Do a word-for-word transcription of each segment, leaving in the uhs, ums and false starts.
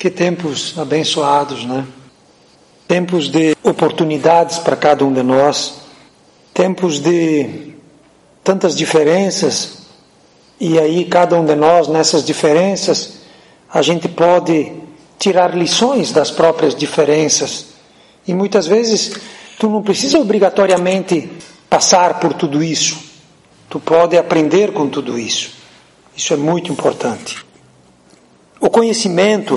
Que tempos abençoados, né? Tempos de oportunidades para cada um de nós, tempos de tantas diferenças, e aí cada um de nós, nessas diferenças, a gente pode tirar lições das próprias diferenças. E muitas vezes tu não precisa obrigatoriamente passar por tudo isso. Tu pode aprender com tudo isso. Isso é muito importante. O conhecimento,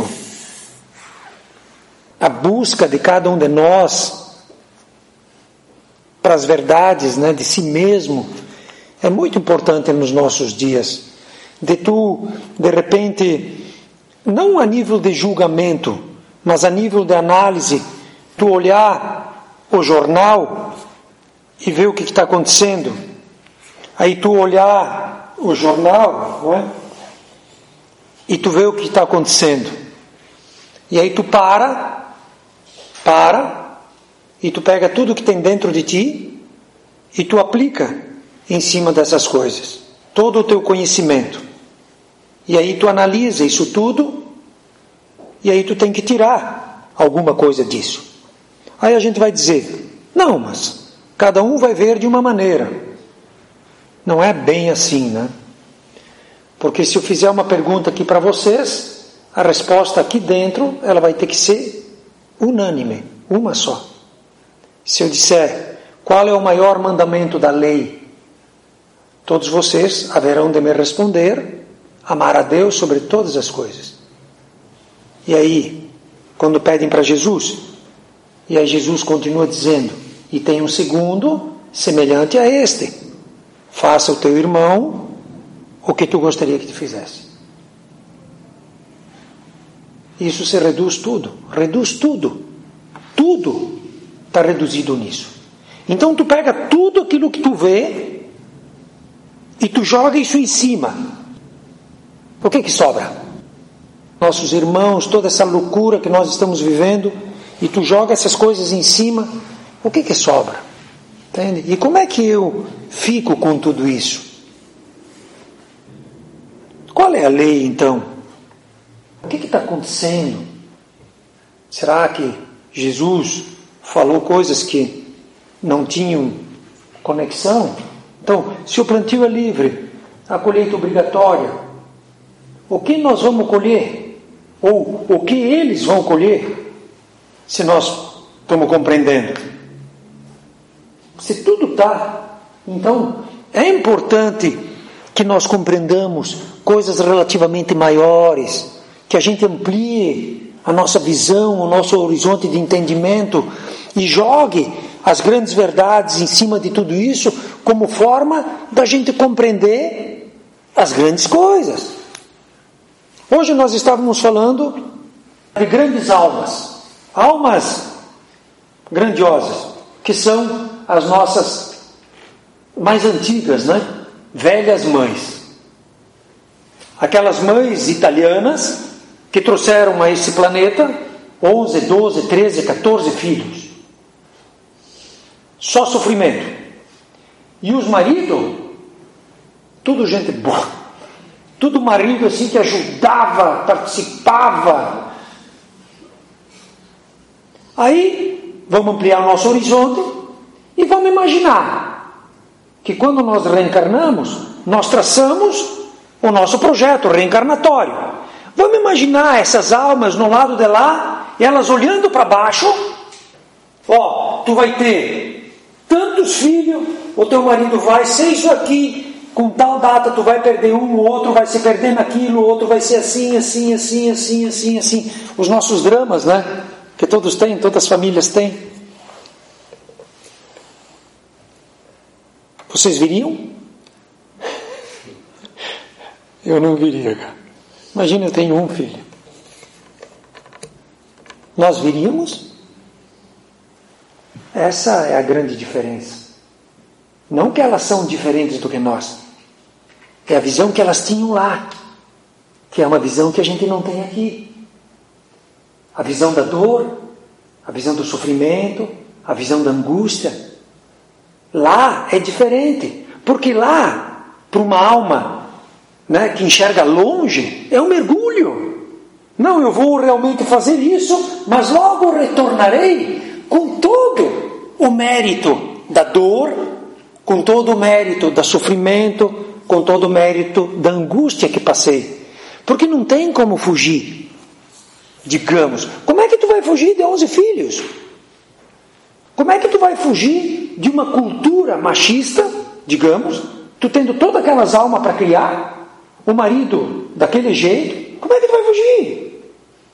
a busca de cada um de nós para as verdades, né, de si mesmo, é muito importante nos nossos dias. De tu, de repente, não a nível de julgamento, mas a nível de análise, tu olhar o jornal e ver o que está acontecendo. Aí tu olhar o jornal, não é? E tu vê o que está acontecendo. E aí tu para, para, e tu pega tudo que tem dentro de ti e tu aplica em cima dessas coisas. Todo o teu conhecimento. E aí tu analisa isso tudo e aí tu tem que tirar alguma coisa disso. Aí a gente vai dizer, não, mas cada um vai ver de uma maneira. Não é bem assim, né? Porque se eu fizer uma pergunta aqui para vocês, a resposta aqui dentro, ela vai ter que ser unânime, uma só. Se eu disser, qual é o maior mandamento da lei? Todos vocês haverão de me responder, amar a Deus sobre todas as coisas. E aí, quando pedem para Jesus, e aí Jesus continua dizendo, e tem um segundo semelhante a este, faça o teu irmão o que tu gostaria que te fizesse. Isso se reduz tudo, reduz tudo, tudo está reduzido nisso. Então tu pega tudo aquilo que tu vê e tu joga isso em cima. O que que sobra? Nossos irmãos, toda essa loucura que nós estamos vivendo, e tu joga essas coisas em cima, o que que sobra? Entende? E como é que eu fico com tudo isso? Qual é a lei, então? O que está acontecendo? Será que Jesus falou coisas que não tinham conexão? Então, se o plantio é livre, a colheita obrigatória, o que nós vamos colher? Ou o que eles vão colher? Se nós estamos compreendendo. Se tudo está, então é importante que nós compreendamos coisas relativamente maiores, que a gente amplie a nossa visão, o nosso horizonte de entendimento e jogue as grandes verdades em cima de tudo isso como forma da gente compreender as grandes coisas. Hoje nós estávamos falando de grandes almas, almas grandiosas, que são as nossas mais antigas, né? Velhas mães. Aquelas mães italianas que trouxeram a esse planeta onze, doze, treze, catorze filhos. Só sofrimento. E os maridos, tudo gente boa. Tudo marido assim que ajudava, participava. Aí, vamos ampliar o nosso horizonte e vamos imaginar que quando nós reencarnamos, nós traçamos o nosso projeto reencarnatório. Vamos imaginar essas almas no lado de lá, e elas olhando para baixo. Ó, tu vai ter tantos filhos, o teu marido vai ser isso aqui, com tal data tu vai perder um, o outro vai se perder naquilo, o outro vai ser assim, assim, assim, assim, assim, assim. Os nossos dramas, né? Que todos têm, todas as famílias têm. Vocês viriam? Eu não viria, cara. Imagina, eu tenho um filho. Nós viríamos? Essa é a grande diferença. Não que elas são diferentes do que nós. É a visão que elas tinham lá. Que é uma visão que a gente não tem aqui. A visão da dor, a visão do sofrimento, a visão da angústia. Lá é diferente, porque lá, para uma alma, né, que enxerga longe, é um mergulho. Não, eu vou realmente fazer isso, mas logo retornarei com todo o mérito da dor, com todo o mérito do sofrimento, com todo o mérito da angústia que passei. Porque não tem como fugir. Digamos, como é que tu vai fugir de onze filhos? Como é que tu vai fugir de uma cultura machista, digamos, tu tendo todas aquelas almas para criar, o marido daquele jeito, como é que tu vai fugir?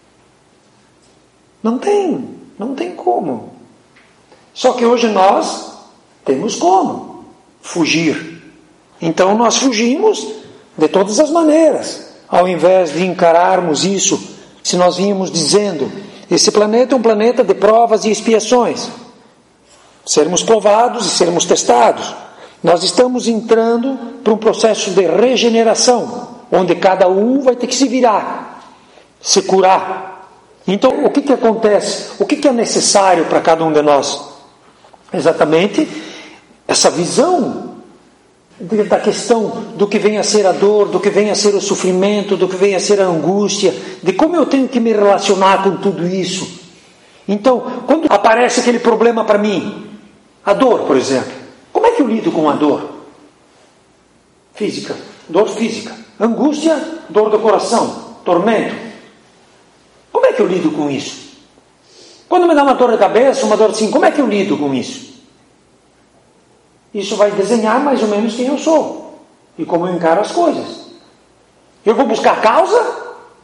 Não tem, não tem como. Só que hoje nós temos como fugir. Então nós fugimos de todas as maneiras. Ao invés de encararmos isso, se nós vínhamos dizendo, esse planeta é um planeta de provas e expiações. Sermos provados e sermos testados. Nós estamos entrando para um processo de regeneração, onde cada um vai ter que se virar, se curar. Então, o que que acontece? O que que é necessário para cada um de nós? Exatamente essa visão da questão do que vem a ser a dor, do que vem a ser o sofrimento, do que vem a ser a angústia, de como eu tenho que me relacionar com tudo isso. Então, quando aparece aquele problema para mim, a dor, por exemplo, como é que eu lido com a dor? Física, dor física. Angústia, dor do coração, tormento. Como é que eu lido com isso? Quando me dá uma dor de cabeça, uma dor assim, como é que eu lido com isso? Isso vai desenhar mais ou menos quem eu sou e como eu encaro as coisas. Eu vou buscar causa?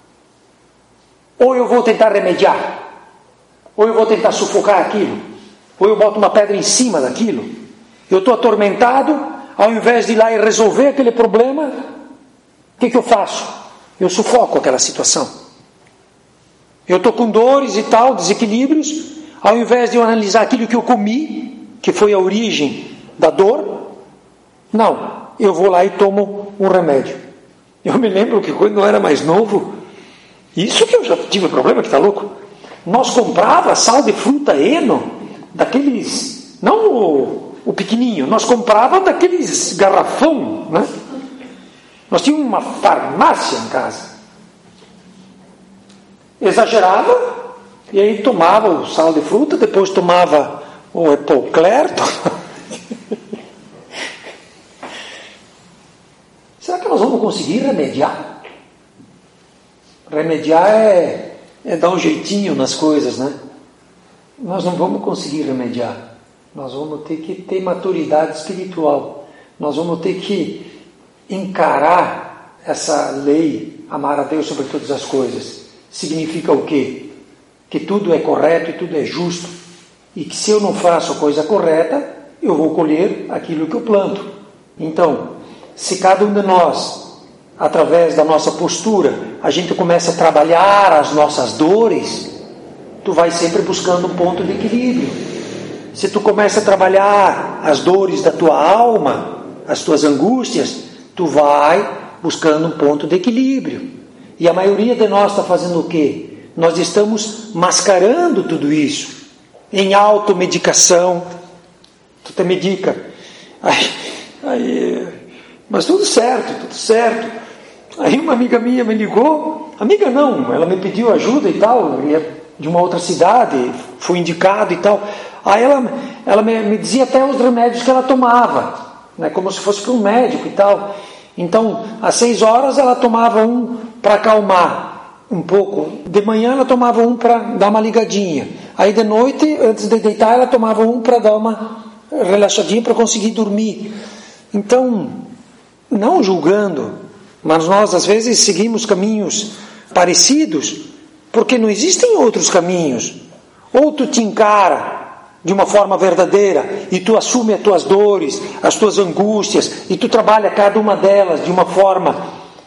Ou eu vou tentar remediar? Ou eu vou tentar sufocar aquilo? Ou eu boto uma pedra em cima daquilo? Eu estou atormentado, ao invés de ir lá e resolver aquele problema, o que que eu faço? Eu sufoco aquela situação. Eu estou com dores e tal, desequilíbrios, ao invés de eu analisar aquilo que eu comi, que foi a origem da dor, não, eu vou lá e tomo um remédio. Eu me lembro que quando eu era mais novo, isso que eu já tive problema, que está louco, nós comprava sal de fruta Eno, daqueles, não o, o pequenininho, nós comprava daqueles garrafão, né? Nós tínhamos uma farmácia em casa. Exagerava, e aí tomava o sal de fruta, depois tomava o Epocler. Será que nós vamos conseguir remediar? Remediar é, é dar um jeitinho nas coisas, né? Nós não vamos conseguir remediar. Nós vamos ter que ter maturidade espiritual. Nós vamos ter que encarar essa lei, amar a Deus sobre todas as coisas. Significa o quê? Que tudo é correto e tudo é justo. E que se eu não faço a coisa correta, eu vou colher aquilo que eu planto. Então, se cada um de nós, através da nossa postura, a gente começa a trabalhar as nossas dores, tu vai sempre buscando um ponto de equilíbrio. Se tu começa a trabalhar as dores da tua alma, as tuas angústias, tu vai buscando um ponto de equilíbrio. E a maioria de nós está fazendo o quê? Nós estamos mascarando tudo isso em automedicação. Tu te medica. Aí, aí, mas tudo certo, tudo certo. Aí uma amiga minha me ligou, amiga não, ela me pediu ajuda e tal, de uma outra cidade, fui indicado e tal. Aí ela, ela me, me dizia até os remédios que ela tomava, né, como se fosse para um médico e tal. Então, às seis horas ela tomava um para acalmar um pouco. De manhã ela tomava um para dar uma ligadinha. Aí de noite, antes de deitar, ela tomava um para dar uma relaxadinha para conseguir dormir. Então, não julgando, mas nós às vezes seguimos caminhos parecidos, porque não existem outros caminhos. Ou tu te encara de uma forma verdadeira e tu assume as tuas dores, as tuas angústias, e tu trabalha cada uma delas de uma forma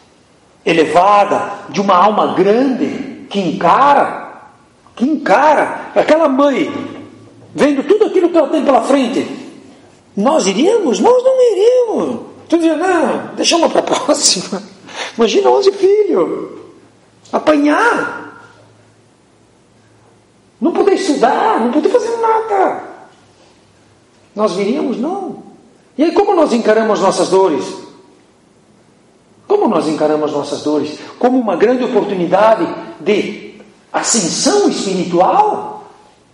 elevada, de uma alma grande que encara, que encara aquela mãe, vendo tudo aquilo que ela tem pela frente. Nós iríamos? Nós não iríamos. Tu dizia, não, deixa uma para a próxima. Imagina onze filhos, apanhar, não poder estudar, não poder fazer nada. Nós viríamos? Não. E aí como nós encaramos nossas dores? Como nós encaramos nossas dores? Como uma grande oportunidade de ascensão espiritual?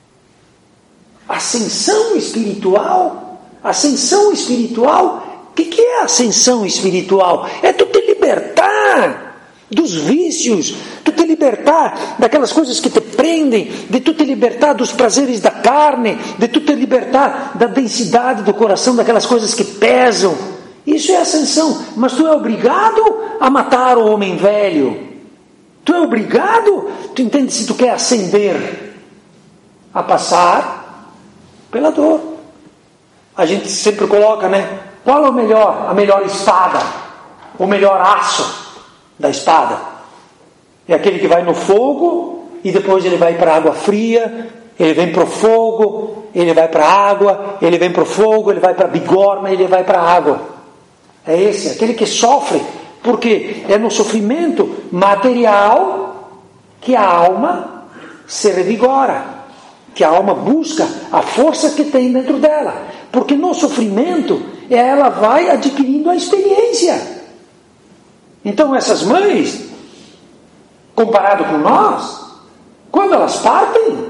Ascensão espiritual? Ascensão espiritual? O que, que é ascensão espiritual? É tu te libertar dos vícios, tu te libertar daquelas coisas que te prendem, de tu te libertar dos prazeres da carne, de tu te libertar da densidade do coração, daquelas coisas que pesam. Isso é ascensão. Mas tu é obrigado a matar o homem velho. Tu é obrigado, tu entende, se tu quer ascender, a passar pela dor. A gente sempre coloca, né? Qual é o melhor? A melhor espada, o melhor aço da espada? É aquele que vai no fogo e depois ele vai para a água fria, ele vem para o fogo, ele vai para a água, ele vem para o fogo, ele vai para a bigorna, ele vai para a água. É esse, aquele que sofre, porque é no sofrimento material que a alma se revigora, que a alma busca a força que tem dentro dela, porque no sofrimento ela vai adquirindo a experiência. Então essas mães, comparado com nós, quando elas partem,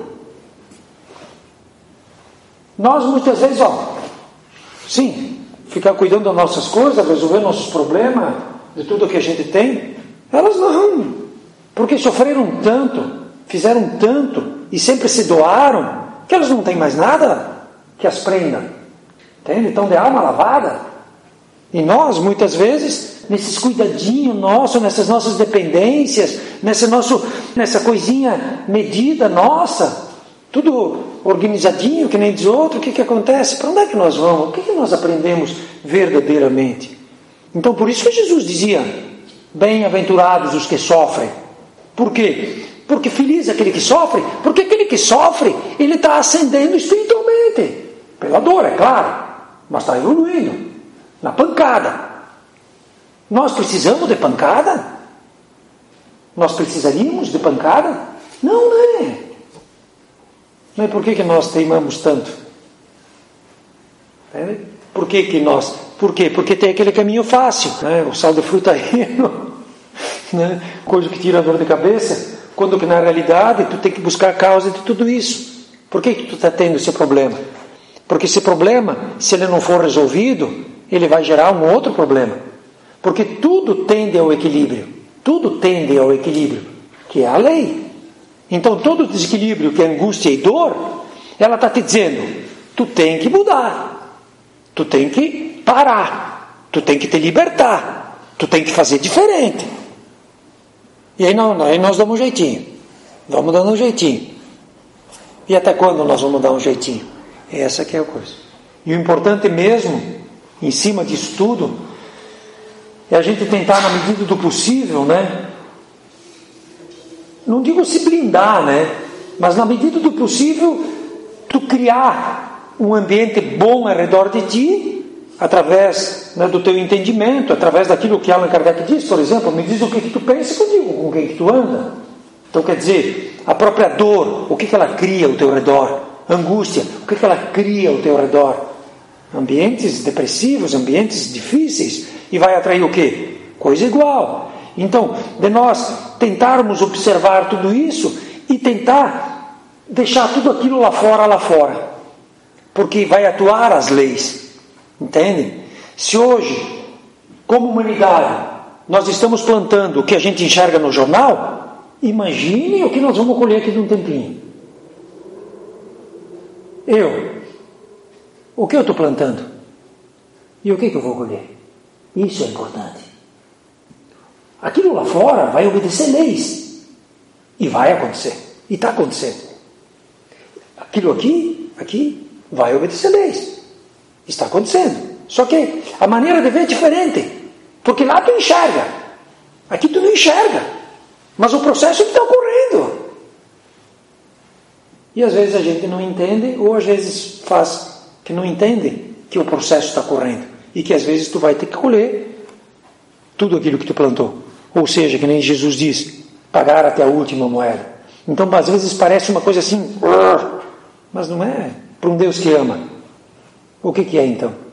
nós muitas vezes, ó, sim, ficar cuidando das nossas coisas, resolver nossos problemas, de tudo que a gente tem, elas não, porque sofreram tanto, fizeram tanto e sempre se doaram, que elas não têm mais nada que as prenda, entende? Então de alma lavada. E nós, muitas vezes, nesses cuidadinhos nossos, nessas nossas dependências, nesse nosso, nessa coisinha medida nossa, tudo organizadinho, que nem diz outro, o que, que acontece? Para onde é que nós vamos? O que, que nós aprendemos verdadeiramente? Então, por isso que Jesus dizia, bem-aventurados os que sofrem. Por quê? Porque feliz é aquele que sofre, porque aquele que sofre, ele está ascendendo espiritualmente. Pela dor, é claro, mas está evoluindo. Na pancada. Nós precisamos de pancada? Nós precisaríamos de pancada? Não, não é. Não é por que, que nós teimamos tanto? É? Por que, que nós... Por quê? Porque tem aquele caminho fácil, né? O sal de fruta reno, né? Coisa que tira a dor de cabeça, quando que na realidade tu tem que buscar a causa de tudo isso. Por que, que tu está tendo esse problema? Porque esse problema, se ele não for resolvido, ele vai gerar um outro problema. Porque tudo tende ao equilíbrio. Tudo tende ao equilíbrio, que é a lei. Então, todo desequilíbrio que é angústia e dor, ela está te dizendo, tu tem que mudar. Tu tem que parar. Tu tem que te libertar. Tu tem que fazer diferente. E aí, não, aí nós damos um jeitinho. Vamos dando um jeitinho. E até quando nós vamos dar um jeitinho? Essa que é a coisa. E o importante mesmo, em cima disso tudo, é a gente tentar, na medida do possível, né? Não digo se blindar, né? Mas na medida do possível, tu criar um ambiente bom ao redor de ti, através, né, do teu entendimento, através daquilo que Allan Kardec diz, por exemplo, me diz o que, que tu pensa, que eu digo com quem que tu anda. Então quer dizer, a própria dor, o que, que ela cria ao teu redor? Angústia, o que, que ela cria ao teu redor? Ambientes depressivos, ambientes difíceis, e vai atrair o quê? Coisa igual. Então, de nós tentarmos observar tudo isso e tentar deixar tudo aquilo lá fora, lá fora, porque vai atuar as leis, entende? Se hoje, como humanidade, nós estamos plantando o que a gente enxerga no jornal, imagine o que nós vamos colher aqui de um tempinho. Eu, o que eu estou plantando? E o que, que eu vou colher? Isso é importante. Aquilo lá fora vai obedecer leis. E vai acontecer. E está acontecendo. Aquilo aqui, aqui, vai obedecer leis. Está acontecendo. Só que a maneira de ver é diferente. Porque lá tu enxerga. Aqui tu não enxerga. Mas o processo está ocorrendo. E às vezes a gente não entende, ou às vezes faz que não entende que o processo está correndo. E que às vezes tu vai ter que colher tudo aquilo que tu plantou. Ou seja, que nem Jesus diz, pagar até a última moeda. Então às vezes parece uma coisa assim, mas não é para um Deus que ama. O que que é então?